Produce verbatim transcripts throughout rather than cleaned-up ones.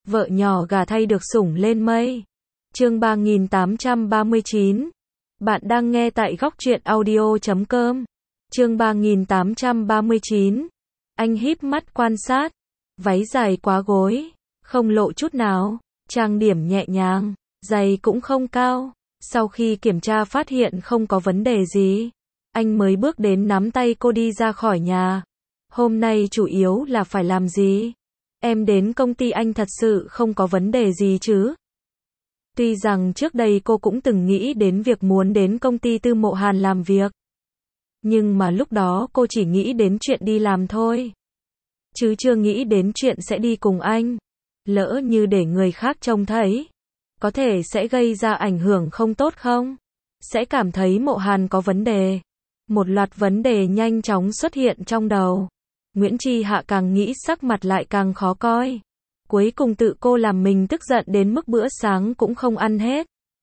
Vợ nhỏ gà thay được sủng lên mây. Chương ba nghìn tám trăm ba mươi chín. Bạn đang nghe tại góc truyện audio chấm com. Chương ba nghìn tám trăm ba mươi chín. Anh híp mắt quan sát. Váy dài quá gối, không lộ chút nào, trang điểm nhẹ nhàng, giày cũng không cao. Sau khi kiểm tra phát hiện không có vấn đề gì, anh mới bước đến nắm tay cô đi ra khỏi nhà. Hôm nay chủ yếu là phải làm gì? Em đến công ty anh thật sự không có vấn đề gì chứ? Tuy rằng trước đây cô cũng từng nghĩ đến việc muốn đến công ty Tư Mộ Hàn làm việc. Nhưng mà lúc đó cô chỉ nghĩ đến chuyện đi làm thôi. Chứ chưa nghĩ đến chuyện sẽ đi cùng anh. Lỡ như để người khác trông thấy, có thể sẽ gây ra ảnh hưởng không tốt không? Sẽ cảm thấy Mộ Hàn có vấn đề. Một loạt vấn đề nhanh chóng xuất hiện trong đầu. Nguyễn Chi Hạ càng nghĩ sắc mặt lại càng khó coi. Cuối cùng tự cô làm mình tức giận đến mức bữa sáng cũng không ăn hết.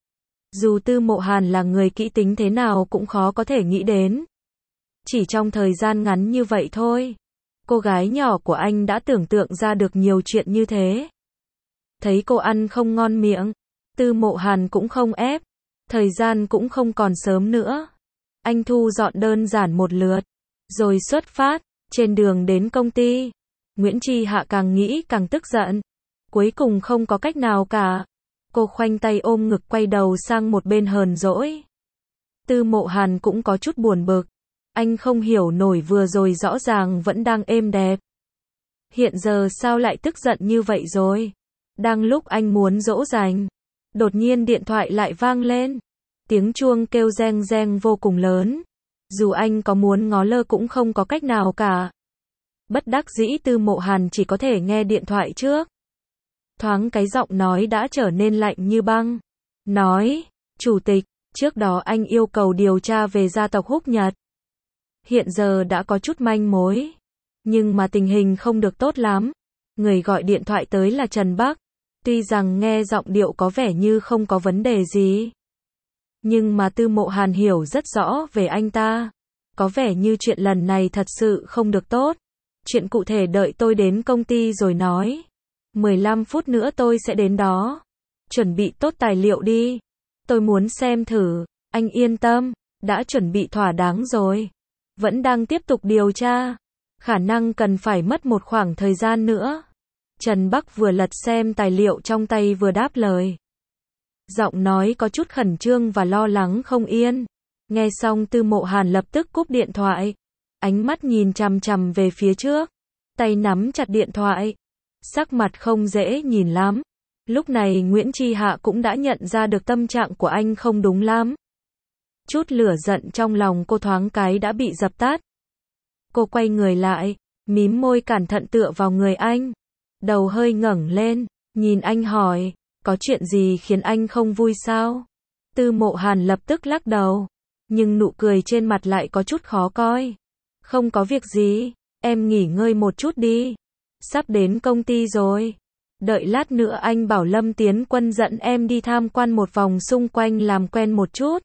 Dù Tư Mộ Hàn là người kỹ tính thế nào cũng khó có thể nghĩ đến. Chỉ trong thời gian ngắn như vậy thôi, cô gái nhỏ của anh đã tưởng tượng ra được nhiều chuyện như thế. Thấy cô ăn không ngon miệng, Tư Mộ Hàn cũng không ép. Thời gian cũng không còn sớm nữa. Anh thu dọn đơn giản một lượt, rồi xuất phát. Trên đường đến công ty, Nguyễn Chi Hạ càng nghĩ càng tức giận. Cuối cùng không có cách nào cả. Cô khoanh tay ôm ngực quay đầu sang một bên hờn dỗi. Tư Mộ Hàn cũng có chút buồn bực. Anh không hiểu nổi vừa rồi rõ ràng vẫn đang êm đẹp. Hiện giờ sao lại tức giận như vậy rồi? Đang lúc anh muốn dỗ dành, đột nhiên điện thoại lại vang lên. Tiếng chuông kêu reng reng vô cùng lớn. Dù anh có muốn ngó lơ cũng không có cách nào cả. Bất đắc dĩ Tư Mộ Hàn chỉ có thể nghe điện thoại trước. Thoáng cái giọng nói đã trở nên lạnh như băng. Nói, chủ tịch, trước đó anh yêu cầu điều tra về gia tộc Húc Nhật. Hiện giờ đã có chút manh mối. Nhưng mà tình hình không được tốt lắm. Người gọi điện thoại tới là Trần Bắc. Tuy rằng nghe giọng điệu có vẻ như không có vấn đề gì. Nhưng mà Tư Mộ Hàn hiểu rất rõ về anh ta. Có vẻ như chuyện lần này thật sự không được tốt. Chuyện cụ thể đợi tôi đến công ty rồi nói. mười lăm phút nữa tôi sẽ đến đó. Chuẩn bị tốt tài liệu đi. Tôi muốn xem thử. Anh yên tâm, đã chuẩn bị thỏa đáng rồi. Vẫn đang tiếp tục điều tra. Khả năng cần phải mất một khoảng thời gian nữa. Trần Bắc vừa lật xem tài liệu trong tay vừa đáp lời. Giọng nói có chút khẩn trương và lo lắng không yên. Nghe xong Tư Mộ Hàn lập tức cúp điện thoại. Ánh mắt nhìn chằm chằm về phía trước. Tay nắm chặt điện thoại. Sắc mặt không dễ nhìn lắm. Lúc này Nguyễn Chi Hạ cũng đã nhận ra được tâm trạng của anh không đúng lắm. Chút lửa giận trong lòng cô thoáng cái đã bị dập tắt. Cô quay người lại, mím môi cẩn thận tựa vào người anh. Đầu hơi ngẩng lên, nhìn anh hỏi, có chuyện gì khiến anh không vui sao? Tư Mộ Hàn lập tức lắc đầu, nhưng nụ cười trên mặt lại có chút khó coi. Không có việc gì, em nghỉ ngơi một chút đi. Sắp đến công ty rồi. Đợi lát nữa anh bảo Lâm Tiến Quân dẫn em đi tham quan một vòng xung quanh làm quen một chút.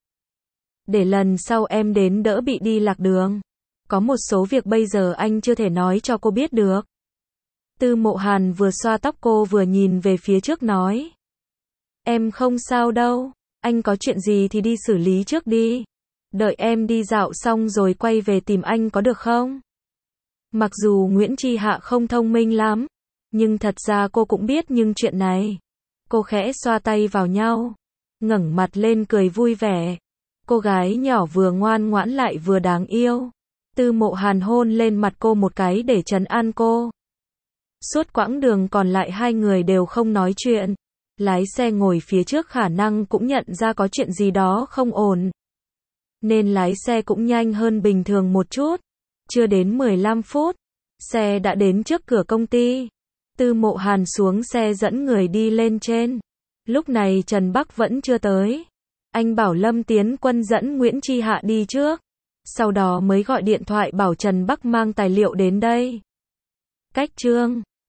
Để lần sau em đến đỡ bị đi lạc đường. Có một số việc bây giờ anh chưa thể nói cho cô biết được. Tư Mộ Hàn vừa xoa tóc cô vừa nhìn về phía trước nói. Em không sao đâu, anh có chuyện gì thì đi xử lý trước đi. Đợi em đi dạo xong rồi quay về tìm anh có được không? Mặc dù Nguyễn Chi Hạ không thông minh lắm, nhưng thật ra cô cũng biết những chuyện này. Cô khẽ xoa tay vào nhau, ngẩng mặt lên cười vui vẻ. Cô gái nhỏ vừa ngoan ngoãn lại vừa đáng yêu. Tư Mộ Hàn hôn lên mặt cô một cái để trấn an cô. Suốt quãng đường còn lại hai người đều không nói chuyện. Lái xe ngồi phía trước khả năng cũng nhận ra có chuyện gì đó không ổn. Nên lái xe cũng nhanh hơn bình thường một chút. Chưa đến mười lăm phút, xe đã đến trước cửa công ty. Tư Mộ Hàn xuống xe dẫn người đi lên trên. Lúc này Trần Bắc vẫn chưa tới. Anh bảo Lâm Tiến Quân dẫn Nguyễn Chi Hạ đi trước. Sau đó mới gọi điện thoại bảo Trần Bắc mang tài liệu đến đây. Cách chương